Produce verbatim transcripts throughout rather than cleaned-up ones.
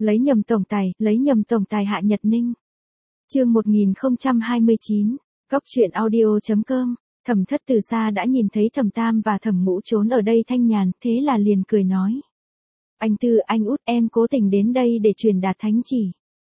Lấy nhầm tổng tài, lấy nhầm tổng tài Hạ Nhật Ninh. Chương một nghìn không trăm hai mươi chín, Góc truyện audio chấm com. Thẩm Thất từ xa đã nhìn thấy Thẩm Tam và Thẩm Ngũ trốn ở đây thanh nhàn, thế là liền cười nói: "Anh Tư, anh Út, em cố tình đến đây để truyền đạt thánh chỉ.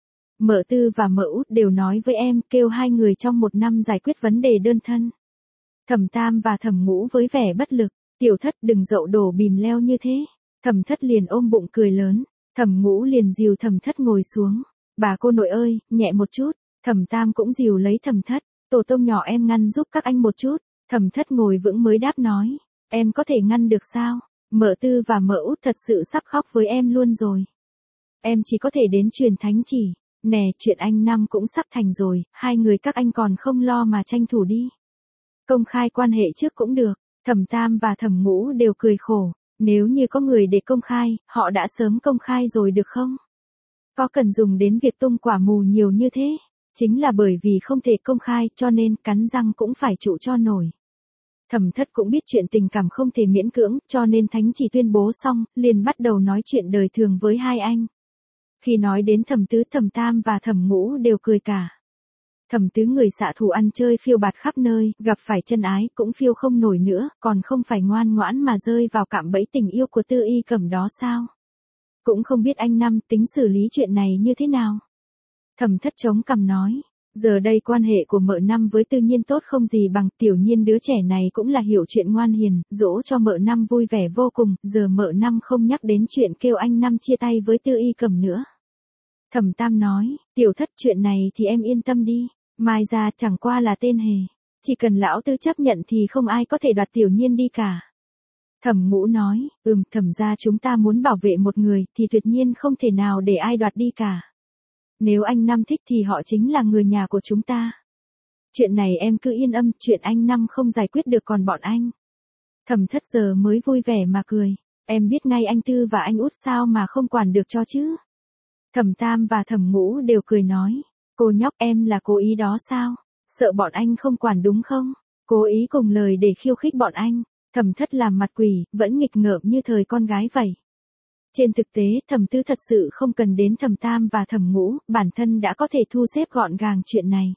Mợ Tư và mợ Út đều nói với em, kêu hai người trong một năm giải quyết vấn đề đơn thân." Thẩm Tam và Thẩm Ngũ với vẻ bất lực: "Tiểu Thất đừng dậu đổ bìm leo như thế." Thẩm Thất liền ôm bụng cười lớn. Thẩm Ngũ liền dìu Thẩm Thất ngồi xuống. "Bà cô nội ơi, nhẹ một chút." Thẩm Tam cũng dìu lấy Thẩm Thất. "Tổ tông nhỏ em ngăn giúp các anh một chút." Thẩm Thất ngồi vững mới đáp nói: "Em có thể ngăn được sao? Mợ Tư và mợ Út thật sự sắp khóc với em luôn rồi. Em chỉ có thể đến truyền thánh chỉ. Nè, chuyện anh Năm cũng sắp thành rồi, hai người các anh còn không lo mà tranh thủ đi. Công khai quan hệ trước cũng được." Thẩm Tam và Thẩm Ngũ đều cười khổ. Nếu như có người để công khai, họ đã sớm công khai rồi được không? Có cần dùng đến việc tung quả mù nhiều như thế? Chính là bởi vì không thể công khai cho nên cắn răng cũng phải trụ cho nổi. Thẩm Thất cũng biết chuyện tình cảm không thể miễn cưỡng, cho nên thánh chỉ tuyên bố xong, liền bắt đầu nói chuyện đời thường với hai anh. Khi nói đến Thẩm Tứ, Thẩm Tam và Thẩm Ngũ đều cười cả. Thẩm Tứ người xạ thủ ăn chơi phiêu bạt khắp nơi, gặp phải chân ái cũng phiêu không nổi nữa, còn không phải ngoan ngoãn mà rơi vào cạm bẫy tình yêu của Tư Y Cẩm đó sao? Cũng không biết anh Năm tính xử lý chuyện này như thế nào. Thẩm Thất chống cằm nói: "Giờ đây quan hệ của mợ Năm với Tư Nhiên tốt không gì bằng, tiểu nhiên đứa trẻ này cũng là hiểu chuyện ngoan hiền, dỗ cho mợ Năm vui vẻ vô cùng, giờ mợ Năm không nhắc đến chuyện kêu anh Năm chia tay với Tư Y Cẩm nữa." Thẩm Tam nói: "Tiểu Thất, chuyện này thì em yên tâm đi, Mai gia chẳng qua là tên hề, chỉ cần lão Tư chấp nhận thì không ai có thể đoạt tiểu nhiên đi cả." Thẩm Ngũ nói: "Ừm, Thẩm gia chúng ta muốn bảo vệ một người thì tuyệt nhiên không thể nào để ai đoạt đi cả. Nếu anh Năm thích thì họ chính là người nhà của chúng ta. Chuyện này em cứ yên tâm, chuyện anh Năm không giải quyết được còn bọn anh." Thẩm Thất giờ mới vui vẻ mà cười: "Em biết ngay anh Tư và anh Út sao mà không quản được cho chứ." Thẩm Tam và Thẩm Ngũ đều cười nói: "Cô nhóc, em là cố ý đó sao? Sợ bọn anh không quản đúng không? Cố ý cùng lời để khiêu khích bọn anh." Thẩm Thất làm mặt quỷ, vẫn nghịch ngợm như thời con gái vậy. Trên thực tế, Thẩm Tứ thật sự không cần đến Thẩm Tam và Thẩm Ngũ, bản thân đã có thể thu xếp gọn gàng chuyện này.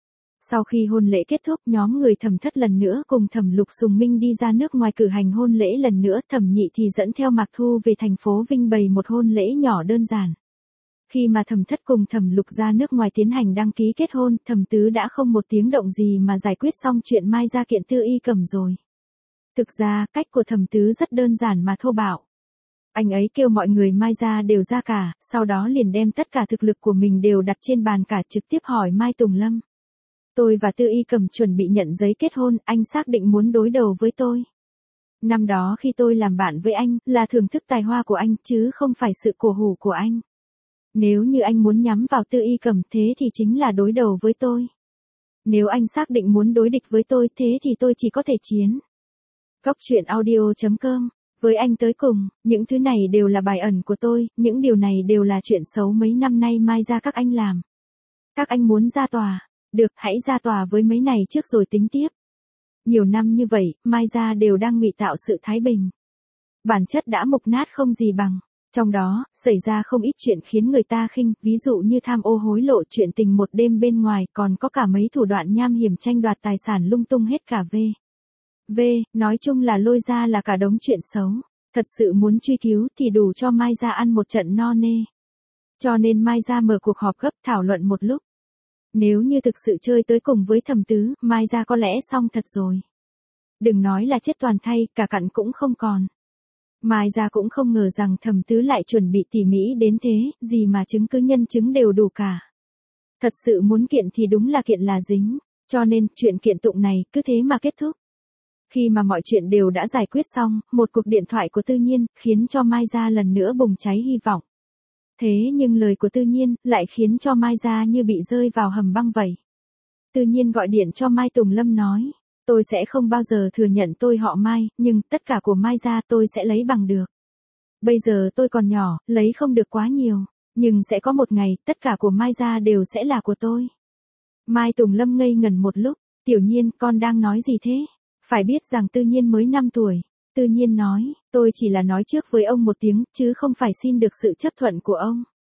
Sau khi hôn lễ kết thúc, nhóm người Thẩm Thất lần nữa cùng Thẩm Lục Sùng Minh đi ra nước ngoài cử hành hôn lễ lần nữa, Thẩm Nhị thì dẫn theo Mạc Thu về thành phố Vinh bày một hôn lễ nhỏ đơn giản. Khi mà Thẩm Thất cùng Thẩm Lục ra nước ngoài tiến hành đăng ký kết hôn, Thẩm Tứ đã không một tiếng động gì mà giải quyết xong chuyện Mai gia kiện Tư Y Cẩm rồi. Thực ra, cách của Thẩm Tứ rất đơn giản mà thô bạo. Anh ấy kêu mọi người Mai gia đều ra cả, sau đó liền đem tất cả thực lực của mình đều đặt trên bàn cả, trực tiếp hỏi Mai Tùng Lâm: "Tôi và Tư Y Cẩm chuẩn bị nhận giấy kết hôn, anh xác định muốn đối đầu với tôi. Năm đó khi tôi làm bạn với anh, là thưởng thức tài hoa của anh, chứ không phải sự cổ hủ của anh. Nếu như anh muốn nhắm vào Tư Y Cẩm thế thì chính là đối đầu với tôi. Nếu anh xác định muốn đối địch với tôi thế thì tôi chỉ có thể chiến." Góc truyện audio chấm com. Với anh tới cùng, những thứ này đều là bài ẩn của tôi, những điều này đều là chuyện xấu mấy năm nay Mai gia các anh làm. Các anh muốn ra tòa, được, hãy ra tòa với mấy này trước rồi tính tiếp. Nhiều năm như vậy, Mai gia đều đang ngụy tạo sự thái bình. Bản chất đã mục nát không gì bằng. Trong đó, xảy ra không ít chuyện khiến người ta khinh, ví dụ như tham ô hối lộ, chuyện tình một đêm bên ngoài, còn có cả mấy thủ đoạn nham hiểm tranh đoạt tài sản lung tung hết cả v. V, nói chung là lôi ra là cả đống chuyện xấu. Thật sự muốn truy cứu thì đủ cho Mai gia ăn một trận no nê. Cho nên Mai gia mở cuộc họp gấp thảo luận một lúc. Nếu như thực sự chơi tới cùng với Thẩm Tứ, Mai gia có lẽ xong thật rồi. Đừng nói là chết toàn thay, cả cặn cũng không còn. Mai gia cũng không ngờ rằng Thẩm Tứ lại chuẩn bị tỉ mỉ đến thế, gì mà chứng cứ nhân chứng đều đủ cả. Thật sự muốn kiện thì đúng là kiện là dính, cho nên chuyện kiện tụng này cứ thế mà kết thúc. Khi mà mọi chuyện đều đã giải quyết xong, một cuộc điện thoại của Tư Nhiên khiến cho Mai gia lần nữa bùng cháy hy vọng. Thế nhưng lời của Tư Nhiên lại khiến cho Mai gia như bị rơi vào hầm băng vậy. Tư Nhiên gọi điện cho Mai Tùng Lâm nói: "Tôi sẽ không bao giờ thừa nhận tôi họ Mai, nhưng tất cả của Mai gia tôi sẽ lấy bằng được. Bây giờ tôi còn nhỏ, lấy không được quá nhiều, nhưng sẽ có một ngày, tất cả của Mai gia đều sẽ là của tôi." Mai Tùng Lâm ngây ngẩn một lúc: "Tiểu Nhiên, con đang nói gì thế? Phải biết rằng Tư Nhiên mới năm tuổi." Tư Nhiên nói: "Tôi chỉ là nói trước với ông một tiếng, chứ không phải xin được sự chấp thuận của ông."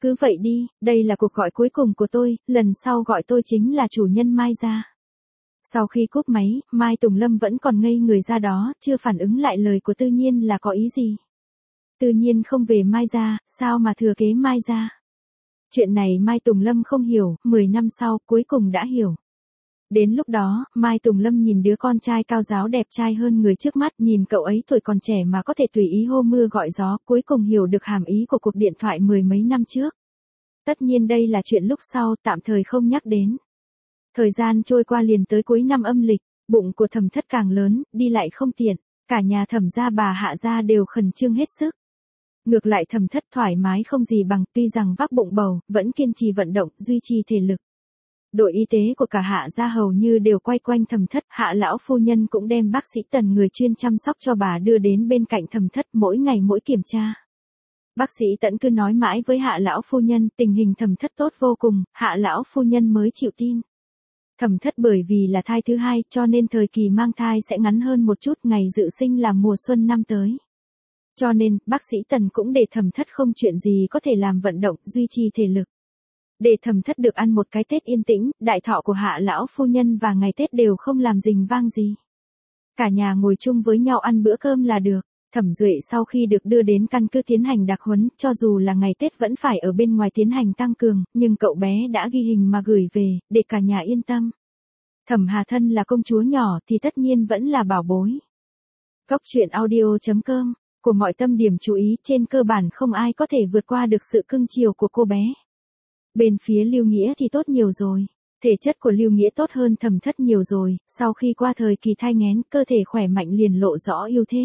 Cứ vậy đi, đây là cuộc gọi cuối cùng của tôi, lần sau gọi tôi chính là chủ nhân Mai gia. Sau khi cúp máy, Mai Tùng Lâm vẫn còn ngây người ra đó, chưa phản ứng lại lời của Tư Nhiên là có ý gì. Tư Nhiên không về Mai gia, sao mà thừa kế Mai gia? Chuyện này Mai Tùng Lâm không hiểu, mười năm sau, cuối cùng đã hiểu. Đến lúc đó, Mai Tùng Lâm nhìn đứa con trai cao ráo đẹp trai hơn người trước mắt, nhìn cậu ấy tuổi còn trẻ mà có thể tùy ý hô mưa gọi gió, cuối cùng hiểu được hàm ý của cuộc điện thoại mười mấy năm trước. Tất nhiên đây là chuyện lúc sau, tạm thời không nhắc đến. Thời gian trôi qua liền tới cuối năm âm lịch, bụng của Thẩm Thất càng lớn, đi lại không tiện, cả nhà Thẩm gia bà Hạ gia đều khẩn trương hết sức. Ngược lại Thẩm Thất thoải mái không gì bằng, tuy rằng vác bụng bầu, vẫn kiên trì vận động, duy trì thể lực. Đội y tế của cả Hạ gia hầu như đều quay quanh Thẩm Thất, Hạ lão phu nhân cũng đem bác sĩ Tần người chuyên chăm sóc cho bà đưa đến bên cạnh Thẩm Thất mỗi ngày mỗi kiểm tra. Bác sĩ Tẫn cứ nói mãi với Hạ lão phu nhân, tình hình Thẩm Thất tốt vô cùng, Hạ lão phu nhân mới chịu tin. Thẩm Thất bởi vì là thai thứ hai, cho nên thời kỳ mang thai sẽ ngắn hơn một chút, ngày dự sinh là mùa xuân năm tới. Cho nên, bác sĩ Tần cũng để Thẩm Thất không chuyện gì có thể làm vận động, duy trì thể lực. Để Thẩm Thất được ăn một cái Tết yên tĩnh, đại thọ của Hạ lão phu nhân và ngày Tết đều không làm rình vang gì. Cả nhà ngồi chung với nhau ăn bữa cơm là được. Thẩm Duệ sau khi được đưa đến căn cứ tiến hành đặc huấn, cho dù là ngày Tết vẫn phải ở bên ngoài tiến hành tăng cường, nhưng cậu bé đã ghi hình mà gửi về, để cả nhà yên tâm. Thẩm Hà thân là công chúa nhỏ thì tất nhiên vẫn là bảo bối. Cốc truyện audio chấm com, của mọi tâm điểm chú ý, trên cơ bản không ai có thể vượt qua được sự cưng chiều của cô bé. Bên phía Lưu Nghĩa thì tốt nhiều rồi. Thể chất của Lưu Nghĩa tốt hơn Thẩm Thất nhiều rồi, sau khi qua thời kỳ thai nghén, cơ thể khỏe mạnh liền lộ rõ ưu thế.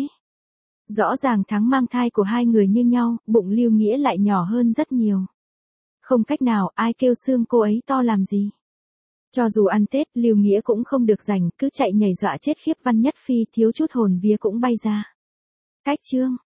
Rõ ràng tháng mang thai của hai người như nhau, bụng Lưu Nghĩa lại nhỏ hơn rất nhiều. Không cách nào, ai kêu xương cô ấy to làm gì. Cho dù ăn Tết, Lưu Nghĩa cũng không được rảnh, cứ chạy nhảy dọa chết khiếp Văn Nhất Phi, thiếu chút hồn vía cũng bay ra. Cách chương